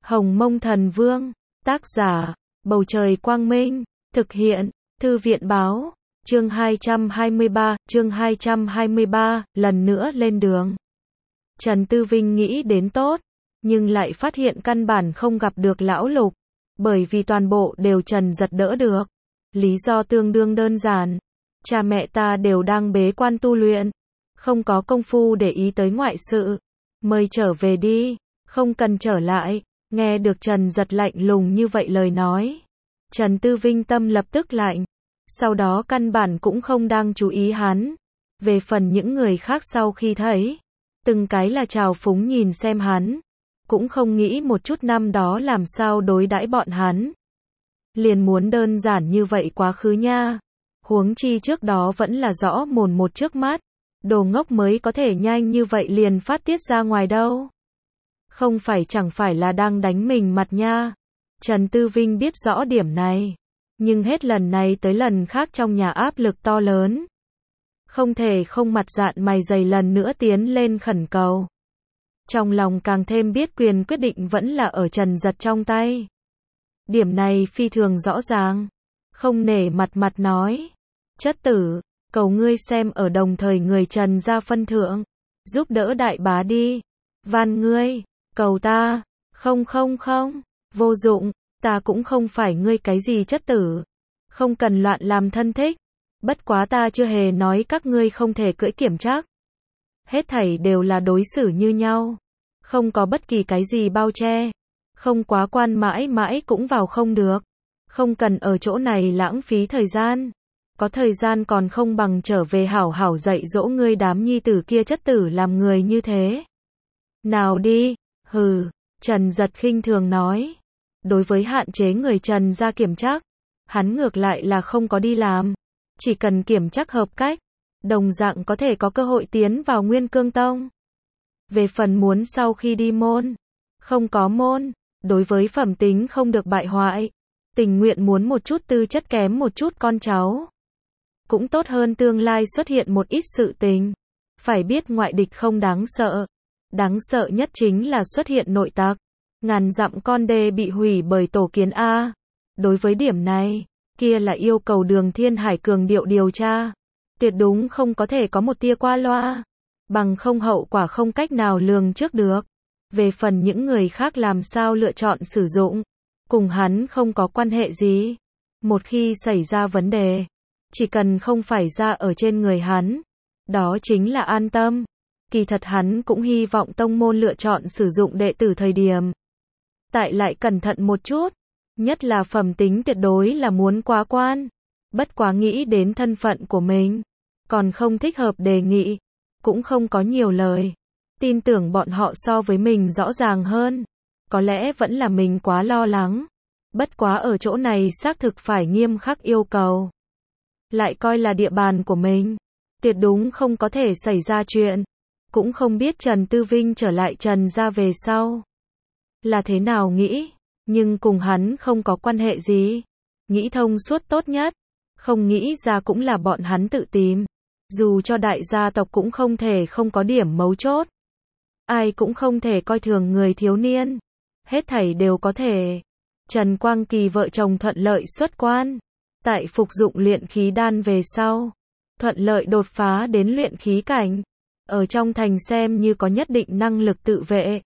Hồng Mông Thần Vương, tác giả, Bầu Trời Quang Minh, thực hiện, Thư viện Báo, chương 223, lần nữa lên đường. Trần Tư Vinh nghĩ đến tốt, nhưng lại phát hiện căn bản không gặp được Lão Lục, bởi vì toàn bộ đều Trần Giật đỡ được. Lý do tương đương đơn giản, cha mẹ ta đều đang bế quan tu luyện, không có công phu để ý tới ngoại sự, mời trở về đi, không cần trở lại. Nghe được Trần Giật lạnh lùng như vậy lời nói, Trần Tư Vinh tâm lập tức lạnh, sau đó căn bản cũng không đang chú ý hắn. Về phần những người khác sau khi thấy, từng cái là trào phúng nhìn xem hắn, cũng không nghĩ một chút năm đó làm sao đối đãi bọn hắn. Liền muốn đơn giản như vậy quá khứ nha, huống chi trước đó vẫn là rõ mồn một trước mắt, đồ ngốc mới có thể nhanh như vậy liền phát tiết ra ngoài đâu. Không phải chẳng phải là đang đánh mình mặt nha. Trần Tư Vinh biết rõ điểm này, nhưng hết lần này tới lần khác trong nhà áp lực to lớn, không thể không mặt dạn mày dày lần nữa tiến lên khẩn cầu. Trong lòng càng thêm biết quyền quyết định vẫn là ở Trần Giật trong tay. Điểm này phi thường rõ ràng, không nể mặt nói, chất tử, cầu ngươi xem ở đồng thời người Trần gia phân thượng, giúp đỡ đại bá đi, van ngươi, cầu ta, không, vô dụng, ta cũng không phải ngươi cái gì chất tử, không cần loạn làm thân thích, bất quá ta chưa hề nói các ngươi không thể cưỡi kiểm trác. Hết thảy đều là đối xử như nhau, không có bất kỳ cái gì bao che, không quá quan mãi mãi cũng vào không được, không cần ở chỗ này lãng phí thời gian, có thời gian còn không bằng trở về hảo hảo dạy dỗ ngươi đám nhi tử kia chất tử làm người như thế. Nào đi, hừ, Trần Giật khinh thường nói. Đối với hạn chế người Trần ra kiểm trác, hắn ngược lại là không có đi làm, chỉ cần kiểm trác hợp cách, đồng dạng có thể có cơ hội tiến vào Nguyên Cương Tông. Về phần muốn sau khi đi môn, không có môn, đối với phẩm tính không được bại hoại, tình nguyện muốn một chút tư chất kém một chút con cháu, cũng tốt hơn tương lai xuất hiện một ít sự tình. Phải biết ngoại địch không đáng sợ nhất chính là xuất hiện nội tặc, ngàn dặm con đê bị hủy bởi tổ kiến A. Đối với điểm này, kia là yêu cầu Đường Thiên Hải cường điệu điều tra, tuyệt đúng không có thể có một tia qua loa, bằng không hậu quả không cách nào lường trước được. Về phần những người khác làm sao lựa chọn sử dụng, cùng hắn không có quan hệ gì. Một khi xảy ra vấn đề, chỉ cần không phải ra ở trên người hắn, đó chính là an tâm. Kỳ thật hắn cũng hy vọng tông môn lựa chọn sử dụng đệ tử thời điểm tại lại cẩn thận một chút, nhất là phẩm tính tuyệt đối là muốn quá quan. Bất quá nghĩ đến thân phận của mình, còn không thích hợp đề nghị, cũng không có nhiều lời. Tin tưởng bọn họ so với mình rõ ràng hơn, có lẽ vẫn là mình quá lo lắng. Bất quá ở chỗ này xác thực phải nghiêm khắc yêu cầu, lại coi là địa bàn của mình, tuyệt đúng không có thể xảy ra chuyện. Cũng không biết Trần Tư Vinh trở lại Trần gia về sau là thế nào nghĩ, nhưng cùng hắn không có quan hệ gì. Nghĩ thông suốt tốt nhất, không nghĩ ra cũng là bọn hắn tự tìm. Dù cho đại gia tộc cũng không thể không có điểm mấu chốt, ai cũng không thể coi thường người thiếu niên, hết thảy đều có thể. Trần Quang Kỳ vợ chồng thuận lợi xuất quan, tại phục dụng luyện khí đan về sau, thuận lợi đột phá đến luyện khí cảnh, ở trong thành xem như có nhất định năng lực tự vệ.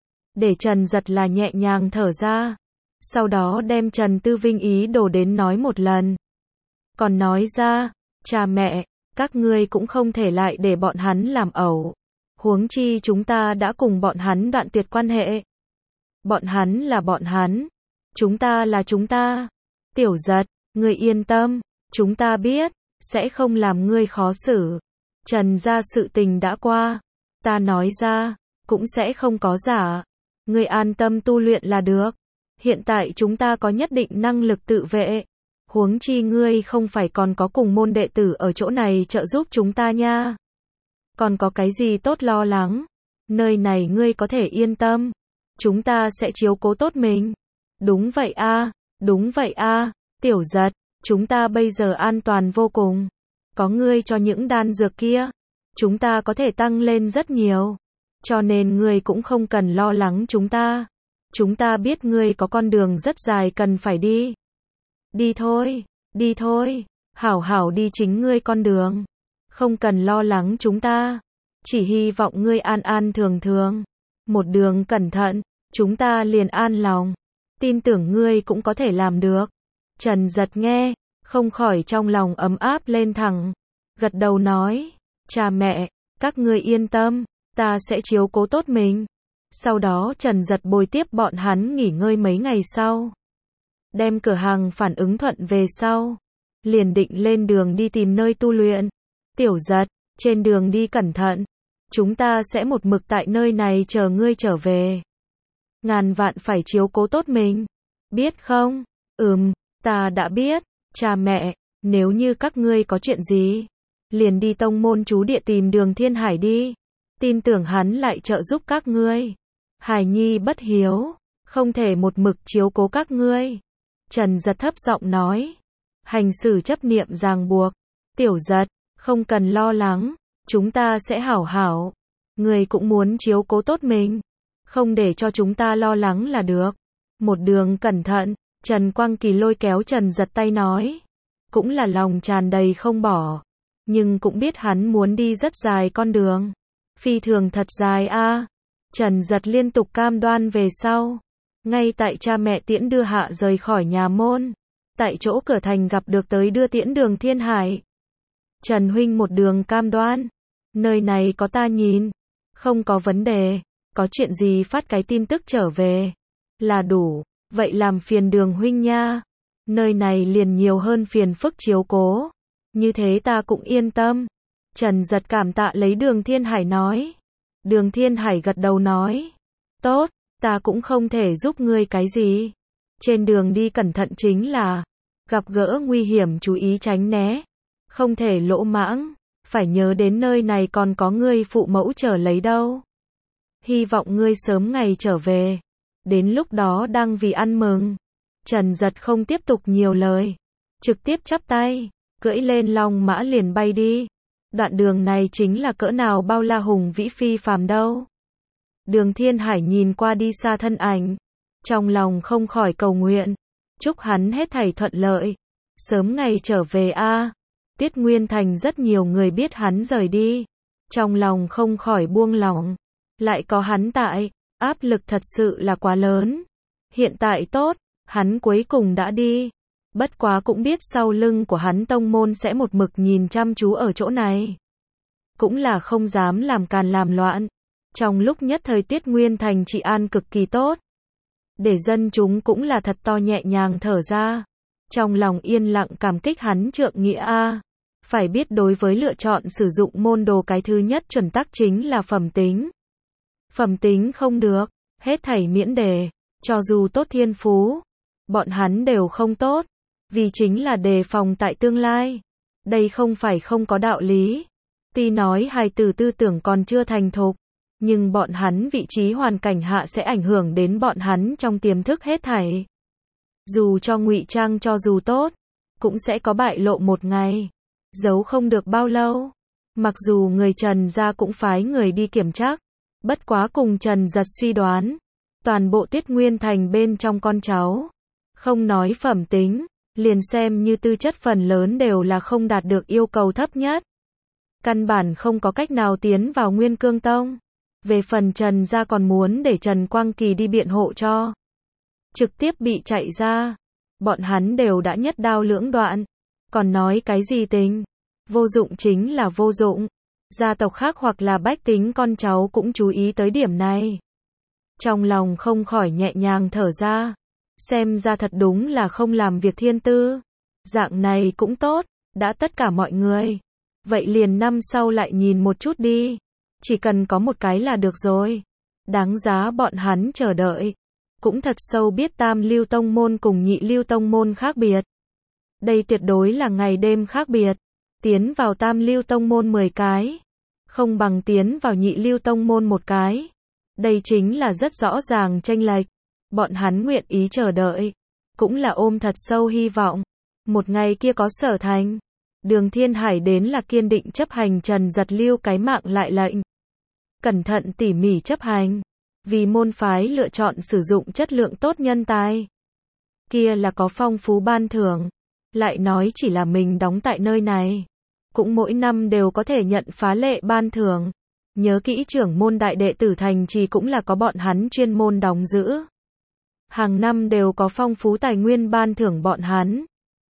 Để Trần Giật là nhẹ nhàng thở ra, sau đó đem Trần Tư Vinh ý đồ đến nói một lần. Còn nói ra, cha mẹ, các ngươi cũng không thể lại để bọn hắn làm ẩu. Huống chi chúng ta đã cùng bọn hắn đoạn tuyệt quan hệ. Bọn hắn là bọn hắn, chúng ta là chúng ta. Tiểu Giật, ngươi yên tâm, chúng ta biết, sẽ không làm ngươi khó xử. Trần gia sự tình đã qua, ta nói ra, cũng sẽ không có giả. Ngươi an tâm tu luyện là được. Hiện tại chúng ta có nhất định năng lực tự vệ. Huống chi ngươi không phải còn có cùng môn đệ tử ở chỗ này trợ giúp chúng ta nha. Còn có cái gì tốt lo lắng. Nơi này ngươi có thể yên tâm. Chúng ta sẽ chiếu cố tốt mình. Đúng vậy a, Tiểu Giật, chúng ta bây giờ an toàn vô cùng. Có ngươi cho những đan dược kia, chúng ta có thể tăng lên rất nhiều. Cho nên ngươi cũng không cần lo lắng chúng ta. chúng ta biết ngươi có con đường rất dài cần phải đi. Đi thôi, hảo hảo đi chính ngươi con đường. Không cần lo lắng chúng ta. Chỉ hy vọng ngươi an an thường thường. Một đường cẩn thận, chúng ta liền an lòng. Tin tưởng ngươi cũng có thể làm được. Trần Giật nghe, không khỏi trong lòng ấm áp lên thẳng. Gật đầu nói, cha mẹ, các ngươi yên tâm, ta sẽ chiếu cố tốt mình. Sau đó Trần Giật bồi tiếp bọn hắn nghỉ ngơi mấy ngày sau. Đem cửa hàng phản ứng thuận về sau. Liền định lên đường đi tìm nơi tu luyện. Tiểu Giật, trên đường đi cẩn thận. Chúng ta sẽ một mực tại nơi này chờ ngươi trở về. Ngàn vạn phải chiếu cố tốt mình. Biết không? Ta đã biết. Cha mẹ, nếu như các ngươi có chuyện gì, liền đi tông môn chú địa tìm Đường Thiên Hải đi. Tin tưởng hắn lại trợ giúp các ngươi. Hải Nhi bất hiếu, không thể một mực chiếu cố các ngươi. Trần Giật thấp giọng nói. Hành xử chấp niệm ràng buộc. Tiểu Giật, không cần lo lắng, chúng ta sẽ hảo hảo. Ngươi cũng muốn chiếu cố tốt mình. Không để cho chúng ta lo lắng là được. Một đường cẩn thận, Trần Quang Kỳ lôi kéo Trần Giật tay nói. Cũng là lòng tràn đầy không bỏ. Nhưng cũng biết hắn muốn đi rất dài con đường. Phi thường thật dài a. Trần Giật liên tục cam đoan về sau. Ngay tại cha mẹ tiễn đưa hạ rời khỏi nhà môn. Tại chỗ cửa thành gặp được tới đưa tiễn Đường Thiên Hải. Trần huynh một đường cam đoan. Nơi này có ta nhìn. Không có vấn đề. Có chuyện gì phát cái tin tức trở về. Là đủ. Vậy làm phiền Đường huynh nha. Nơi này liền nhiều hơn phiền phức chiếu cố. Như thế ta cũng yên tâm. Trần Giật cảm tạ lấy Đường Thiên Hải nói. Đường Thiên Hải gật đầu nói. Tốt, ta cũng không thể giúp ngươi cái gì. Trên đường đi cẩn thận chính là. Gặp gỡ nguy hiểm chú ý tránh né. Không thể lỗ mãng. Phải nhớ đến nơi này còn có ngươi phụ mẫu chờ lấy đâu. Hy vọng ngươi sớm ngày trở về. Đến lúc đó đang vì ăn mừng. Trần Giật không tiếp tục nhiều lời. Trực tiếp chắp tay. Cưỡi lên long mã liền bay đi. Đoạn đường này chính là cỡ nào bao la hùng vĩ phi phàm đâu. Đường Thiên Hải nhìn qua đi xa thân ảnh. Trong lòng không khỏi cầu nguyện. Chúc hắn hết thảy thuận lợi. Sớm ngày trở về a. Tiết Nguyên Thành rất nhiều người biết hắn rời đi. Trong lòng không khỏi buông lỏng. Lại có hắn tại. Áp lực thật sự là quá lớn. Hiện tại tốt. Hắn cuối cùng đã đi. Bất quá cũng biết sau lưng của hắn tông môn sẽ một mực nhìn chăm chú ở chỗ này. Cũng là không dám làm càn làm loạn. Trong lúc nhất thời Tiết Nguyên Thành trị an cực kỳ tốt. Để dân chúng cũng là thật to nhẹ nhàng thở ra. Trong lòng yên lặng cảm kích hắn trượng nghĩa a. Phải biết đối với lựa chọn sử dụng môn đồ cái thứ nhất chuẩn tắc chính là phẩm tính. Phẩm tính không được, hết thảy miễn đề, cho dù tốt thiên phú, bọn hắn đều không tốt, vì chính là đề phòng tại tương lai. Đây không phải không có đạo lý. Tuy nói hài tử tư tưởng còn chưa thành thục, nhưng bọn hắn vị trí hoàn cảnh hạ sẽ ảnh hưởng đến bọn hắn trong tiềm thức hết thảy. Dù cho ngụy trang cho dù tốt, cũng sẽ có bại lộ một ngày. Giấu không được bao lâu. Mặc dù người Trần gia cũng phái người đi kiểm tra. Bất quá cùng Trần Giật suy đoán. Toàn bộ Tiết Nguyên Thành bên trong con cháu. Không nói phẩm tính. Liền xem như tư chất phần lớn đều là không đạt được yêu cầu thấp nhất. Căn bản không có cách nào tiến vào Nguyên Cương Tông. Về phần Trần gia còn muốn để Trần Quang Kỳ đi biện hộ cho. Trực tiếp bị chạy ra. Bọn hắn đều đã nhất đao lưỡng đoạn. Còn nói cái gì tính? Vô dụng chính là vô dụng. Gia tộc khác hoặc là bách tính con cháu cũng chú ý tới điểm này. Trong lòng không khỏi nhẹ nhàng thở ra. Xem ra thật đúng là không làm việc thiên tư. Dạng này cũng tốt, đã tất cả mọi người. Vậy liền năm sau lại nhìn một chút đi. Chỉ cần có một cái là được rồi. Đáng giá bọn hắn chờ đợi. Cũng thật sâu biết Tam Lưu Tông Môn cùng Nhị Lưu Tông Môn khác biệt. Đây tuyệt đối là ngày đêm khác biệt. Tiến vào Tam Lưu Tông Môn 10 cái. Không bằng tiến vào Nhị Lưu Tông Môn một cái. Đây chính là rất rõ ràng chênh lệch. Bọn hắn nguyện ý chờ đợi. Cũng là ôm thật sâu hy vọng. Một ngày kia có sở thành. Đường Thiên Hải đến là kiên định chấp hành Trần Giật lưu cái mạng lại lệnh. Cẩn thận tỉ mỉ chấp hành. Vì môn phái lựa chọn sử dụng chất lượng tốt nhân tài. Kia là có phong phú ban thưởng. Lại nói chỉ là mình đóng tại nơi này. Cũng mỗi năm đều có thể nhận phá lệ ban thưởng. Nhớ kỹ trưởng môn đại đệ tử thành trì cũng là có bọn hắn chuyên môn đóng giữ. Hàng năm đều có phong phú tài nguyên ban thưởng bọn hắn.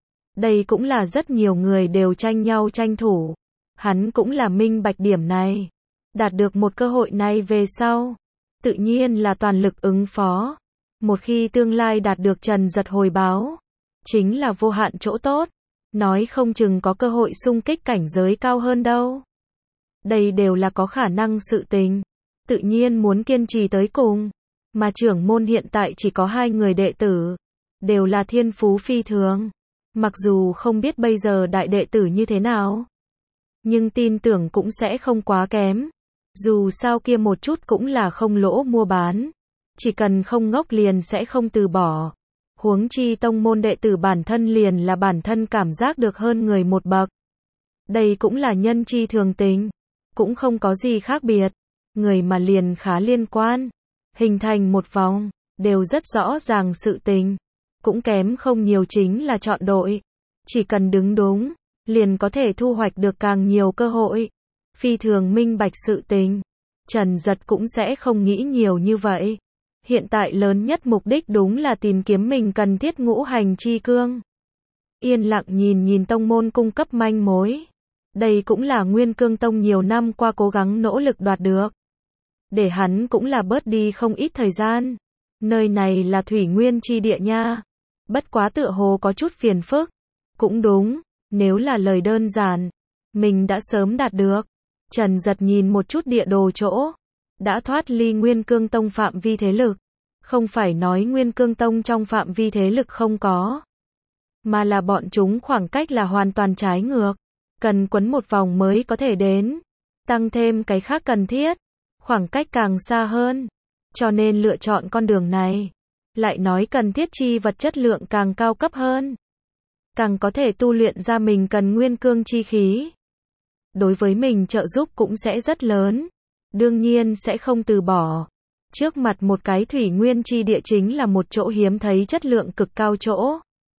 Đây cũng là rất nhiều người đều tranh nhau tranh thủ. Hắn cũng là minh bạch điểm này. Đạt được một cơ hội này về sau. Tự nhiên là toàn lực ứng phó. Một khi tương lai đạt được Trần Giật hồi báo. Chính là vô hạn chỗ tốt. Nói không chừng có cơ hội xung kích cảnh giới cao hơn đâu. Đây đều là có khả năng sự tình. Tự nhiên muốn kiên trì tới cùng. Mà trưởng môn hiện tại chỉ có 2 người đệ tử. Đều là thiên phú phi thường. Mặc dù không biết bây giờ đại đệ tử như thế nào. Nhưng tin tưởng cũng sẽ không quá kém. Dù sao kia một chút cũng là không lỗ mua bán. Chỉ cần không ngốc liền sẽ không từ bỏ. Huống chi tông môn đệ tử bản thân liền là bản thân cảm giác được hơn người một bậc. Đây cũng là nhân chi thường tình. Cũng không có gì khác biệt. Người mà liền khá liên quan. Hình thành một vòng. Đều rất rõ ràng sự tình. Cũng kém không nhiều chính là chọn đội. Chỉ cần đứng đúng. Liền có thể thu hoạch được càng nhiều cơ hội. Phi thường minh bạch sự tình. Trần Giật cũng sẽ không nghĩ nhiều như vậy. Hiện tại lớn nhất mục đích đúng là tìm kiếm mình cần thiết ngũ hành chi cương. Yên lặng nhìn tông môn cung cấp manh mối. Đây cũng là Nguyên Cương Tông nhiều năm qua cố gắng nỗ lực đoạt được. Để hắn cũng là bớt đi không ít thời gian. Nơi này là thủy nguyên chi địa nha. Bất quá tựa hồ có chút phiền phức. Cũng đúng, nếu là lời đơn giản, mình đã sớm đạt được. Trần Giật nhìn một chút địa đồ chỗ. Đã thoát ly Nguyên Cương Tông phạm vi thế lực. Không phải nói Nguyên Cương Tông trong phạm vi thế lực không có. Mà là bọn chúng khoảng cách là hoàn toàn trái ngược. Cần quấn một vòng mới có thể đến. Tăng thêm cái khác cần thiết. Khoảng cách càng xa hơn. Cho nên lựa chọn con đường này. Lại nói cần thiết chi vật chất lượng càng cao cấp hơn. Càng có thể tu luyện ra mình cần nguyên cương chi khí. Đối với mình trợ giúp cũng sẽ rất lớn. Đương nhiên sẽ không từ bỏ. Trước mặt một cái thủy nguyên chi địa chính là một chỗ hiếm thấy chất lượng cực cao chỗ.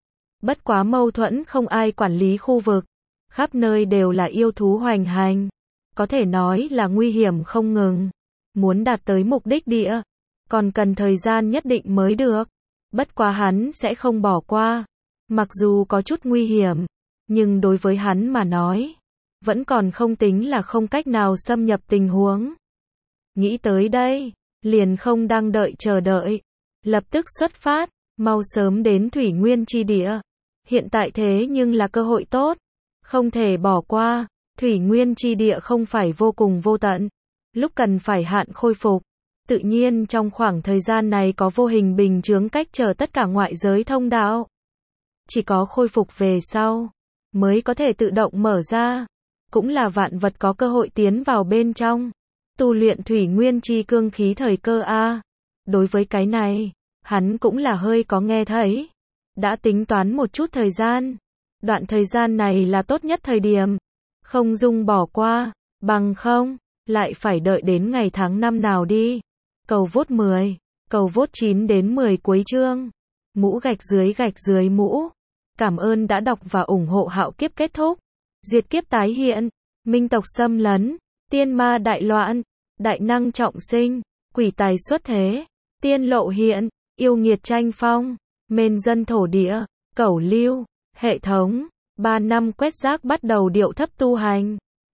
Bất quá mâu thuẫn không ai quản lý khu vực. Khắp nơi đều là yêu thú hoành hành. Có thể nói là nguy hiểm không ngừng. Muốn đạt tới mục đích địa. Còn cần thời gian nhất định mới được. Bất quá hắn sẽ không bỏ qua. Mặc dù có chút nguy hiểm. Nhưng đối với hắn mà nói. Vẫn còn không tính là không cách nào xâm nhập tình huống. Nghĩ tới đây. Liền không đang đợi chờ đợi. Lập tức xuất phát. Mau sớm đến thủy nguyên chi địa. Hiện tại thế nhưng là cơ hội tốt. Không thể bỏ qua. Thủy nguyên chi địa không phải vô cùng vô tận. Lúc cần phải hạn khôi phục. Tự nhiên trong khoảng thời gian này có vô hình bình chướng cách trở tất cả ngoại giới thông đạo. Chỉ có khôi phục về sau. Mới có thể tự động mở ra. Cũng là vạn vật có cơ hội tiến vào bên trong. Tu luyện thủy nguyên chi cương khí thời cơ a. Đối với cái này. Hắn cũng là hơi có nghe thấy. Đã tính toán một chút thời gian. Đoạn thời gian này là tốt nhất thời điểm. Không dung bỏ qua. Bằng không. Lại phải đợi đến ngày tháng năm nào đi. Cầu vote 10. Cầu vote 9 đến 10 cuối chương. Mũ gạch dưới mũ. Cảm ơn đã đọc và ủng hộ Hạo Kiếp kết thúc. Diệt kiếp tái hiện. Minh tộc xâm lấn. Tiên ma đại loạn. Đại năng trọng sinh. Quỷ tài xuất thế. Tiên lộ hiện. Yêu nghiệt tranh phong. Mên dân thổ địa. Cẩu lưu. Hệ thống. 3 năm quét rác bắt đầu điệu thấp tu hành.